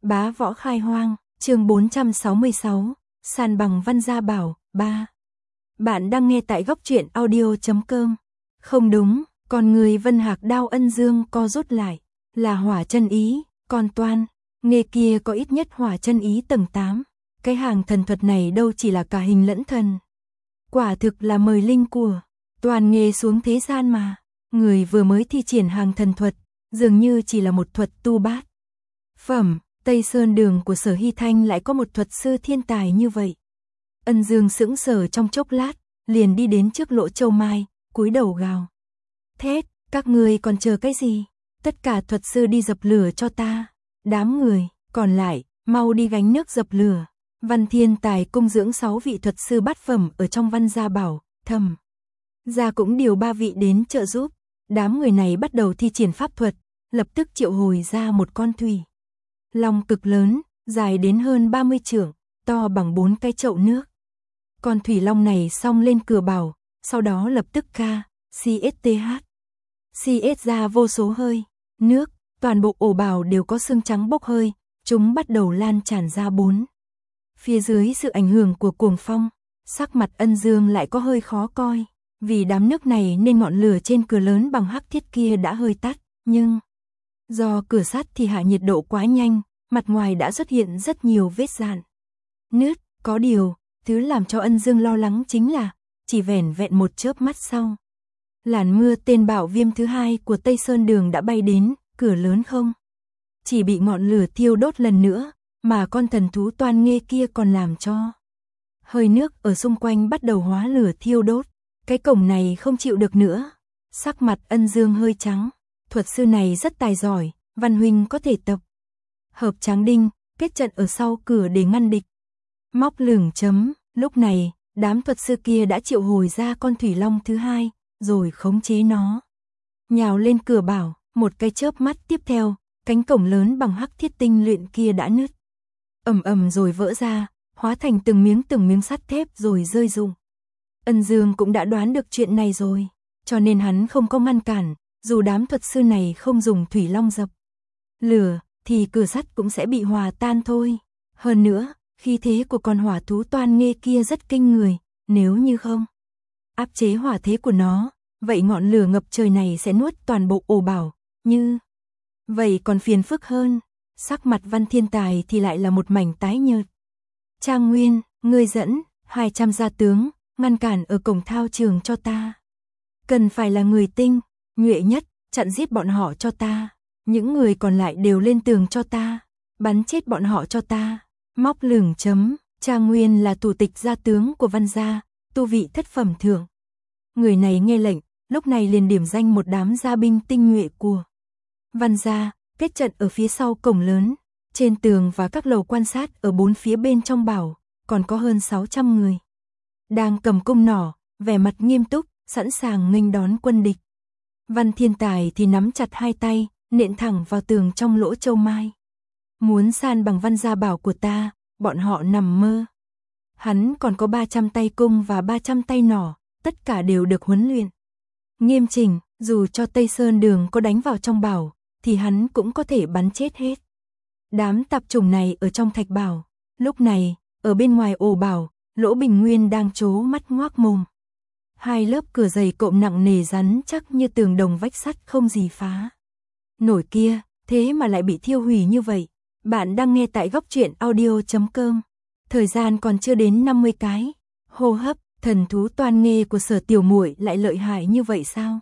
Bá võ khai hoang, chương 466, san bằng Văn Gia Bảo, 3. Bạn đang nghe tại góc truyện audio.com. Không đúng, còn người Vân Hạc Đao Ân Dương co rút lại, là hỏa chân ý, còn Toan, nghề kia có ít nhất hỏa chân ý tầng 8. Cái hàng thần thuật này đâu chỉ là cả hình lẫn thần. Quả thực là mời linh của Toàn nghề xuống thế gian mà. Người vừa mới thi triển hàng thần thuật, dường như chỉ là một thuật tu bát phẩm. Tây Sơn Đường của Sở Hy Thanh lại có một thuật sư thiên tài như vậy. Ân Dương sững sờ trong chốc lát, liền đi đến trước Lỗ Châu Mai, cúi đầu gào thét, các ngươi còn chờ cái gì? Tất cả thuật sư đi dập lửa cho ta. Đám người còn lại, mau đi gánh nước dập lửa. Văn Thiên Tài cung dưỡng 6 vị thuật sư bát phẩm ở trong Văn Gia Bảo, Thầm gia cũng điều 3 vị đến trợ giúp. Đám người này bắt đầu thi triển pháp thuật, lập tức triệu hồi ra một con thủy long cực lớn, dài đến hơn 30 trượng, to bằng 4 cái chậu nước. Con thủy long này xông lên cửa bảo, sau đó lập tức CSTH ra vô số hơi nước, toàn bộ ổ bảo đều có xương trắng bốc hơi, chúng bắt đầu lan tràn ra bốn phía dưới sự ảnh hưởng của cuồng phong. Sắc mặt Ân Dương lại có hơi khó coi, vì đám nước này nên ngọn lửa trên cửa lớn bằng hắc thiết kia đã hơi tắt, nhưng do cửa sắt thì hạ nhiệt độ quá nhanh, mặt ngoài đã xuất hiện rất nhiều vết rạn nứt. Có điều, thứ làm cho Ân Dương lo lắng chính là, chỉ vẻn vẹn một chớp mắt sau, làn mưa tên Bảo Viêm thứ 2 của Tây Sơn Đường đã bay đến, cửa lớn không chỉ bị ngọn lửa thiêu đốt lần nữa, mà con thần thú Toan Nghê kia còn làm cho hơi nước ở xung quanh bắt đầu hóa lửa thiêu đốt. Cái cổng này không chịu được nữa. Sắc mặt Ân Dương hơi trắng. Thuật sư này rất tài giỏi, Văn huynh có thể tập hợp tráng đinh, kết trận ở sau cửa để ngăn địch. Móc lửng chấm. Lúc này, đám thuật sư kia đã triệu hồi ra con thủy long thứ 2, rồi khống chế nó nhào lên cửa bảo. Một cái chớp mắt tiếp theo, cánh cổng lớn bằng hắc thiết tinh luyện kia đã nứt ầm rồi vỡ ra, hóa thành từng miếng sắt thép rồi rơi rụng. Ân Dương cũng đã đoán được chuyện này rồi, cho nên hắn không có ngăn cản. Dù đám thuật sư này không dùng thủy long dập lửa, thì cửa sắt cũng sẽ bị hòa tan thôi. Hơn nữa, khí thế của con hỏa thú Toan Nghê kia rất kinh người, nếu như không áp chế hỏa thế của nó, vậy ngọn lửa ngập trời này sẽ nuốt toàn bộ ổ bảo, như vậy còn phiền phức hơn. Sắc mặt Văn Thiên Tài thì lại là một mảnh tái nhợt. Trang Nguyên, ngươi dẫn 200 gia tướng, ngăn cản ở cổng thao trường cho ta. Cần phải là người tinh nhuệ nhất, chặn giết bọn họ cho ta. Những người còn lại đều lên tường cho ta, bắn chết bọn họ cho ta. Móc lửng chấm. Trang Nguyên là thủ tịch gia tướng của Văn gia, tu vị thất phẩm thượng. Người này nghe lệnh, lúc này liền điểm danh một đám gia binh tinh nhuệ của Văn gia, kết trận ở phía sau cổng lớn. Trên tường và các lầu quan sát ở bốn phía bên trong bảo, còn có hơn 600 người đang cầm cung nỏ, vẻ mặt nghiêm túc, sẵn sàng nghênh đón quân địch. Văn Thiên Tài thì nắm chặt hai tay, nện thẳng vào tường trong Lỗ Châu Mai. Muốn san bằng Văn Gia Bảo của ta, bọn họ nằm mơ. Hắn còn có 300 tay cung và 300 tay nỏ, tất cả đều được huấn luyện nghiêm chỉnh, dù cho Tây Sơn Đường có đánh vào trong bảo, thì hắn cũng có thể bắn chết hết đám tạp chủng này ở trong thạch bảo. Lúc này, ở bên ngoài ổ bảo, Lỗ Bình Nguyên đang trố mắt ngoác mồm. Hai lớp cửa dày cộm nặng nề rắn chắc như tường đồng vách sắt không gì phá nổi kia, thế mà lại bị thiêu hủy như vậy. Bạn đang nghe tại góc truyện audio.com. Thời gian còn chưa đến 50 cái hô hấp, thần thú Toan Nghê của Sở tiểu muội lại lợi hại như vậy sao?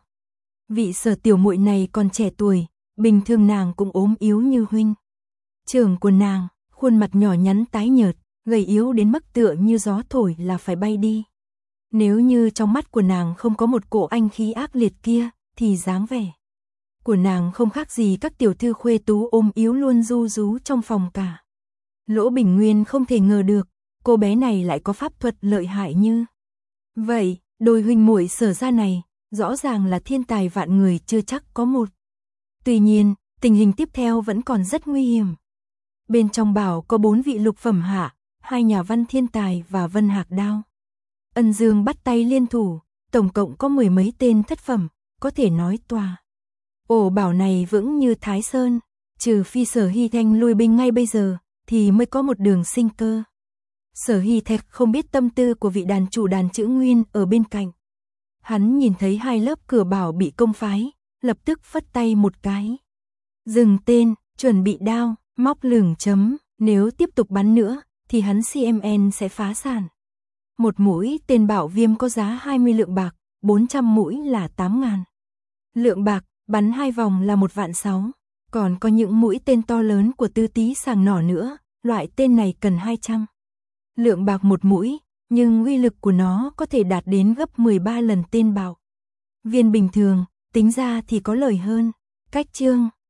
Vị Sở tiểu muội này còn trẻ tuổi, bình thường nàng cũng ốm yếu như huynh trưởng của nàng, khuôn mặt nhỏ nhắn tái nhợt, gầy yếu đến mức tựa như gió thổi là phải bay đi. Nếu như trong mắt của nàng không có một cổ anh khí ác liệt kia, thì dáng vẻ của nàng không khác gì các tiểu thư khuê tú ôm yếu luôn ru rú trong phòng cả. Lỗ Bình Nguyên không thể ngờ được, cô bé này lại có pháp thuật lợi hại như vậy. Đôi huynh muội Sở gia này, rõ ràng là thiên tài vạn người chưa chắc có một. Tuy nhiên, tình hình tiếp theo vẫn còn rất nguy hiểm. Bên trong bảo có 4 vị lục phẩm hạ, 2 nhà Văn Thiên Tài và Vân Hạc Đao Ân Dương bắt tay liên thủ, tổng cộng có 10 mấy tên thất phẩm, có thể nói tòa ổ bảo này vững như Thái Sơn. trừ phi Sở Hy Thanh lui binh ngay bây giờ, thì mới có một đường sinh cơ. Sở Hy Thạch không biết tâm tư của vị đàn chủ đàn Chữ Nguyên ở bên cạnh. Hắn nhìn thấy 2 lớp cửa bảo bị công phái, lập tức phất tay một cái. Dừng tên, chuẩn bị đao, móc lửng chấm, nếu tiếp tục bắn nữa, thì hắn CMN sẽ phá sản. Một mũi tên Bảo Viêm có giá 20 lượng bạc, 400 mũi là 8.000 lượng bạc, bắn 2 vòng là 1.600.000. Còn có những mũi tên to lớn của Tư Tý Sàng Nỏ nữa, loại tên này cần 200 lượng bạc một mũi, nhưng uy lực của nó có thể đạt đến gấp 13 lần tên Bảo Viên bình thường, tính ra thì có lời hơn. Cách chương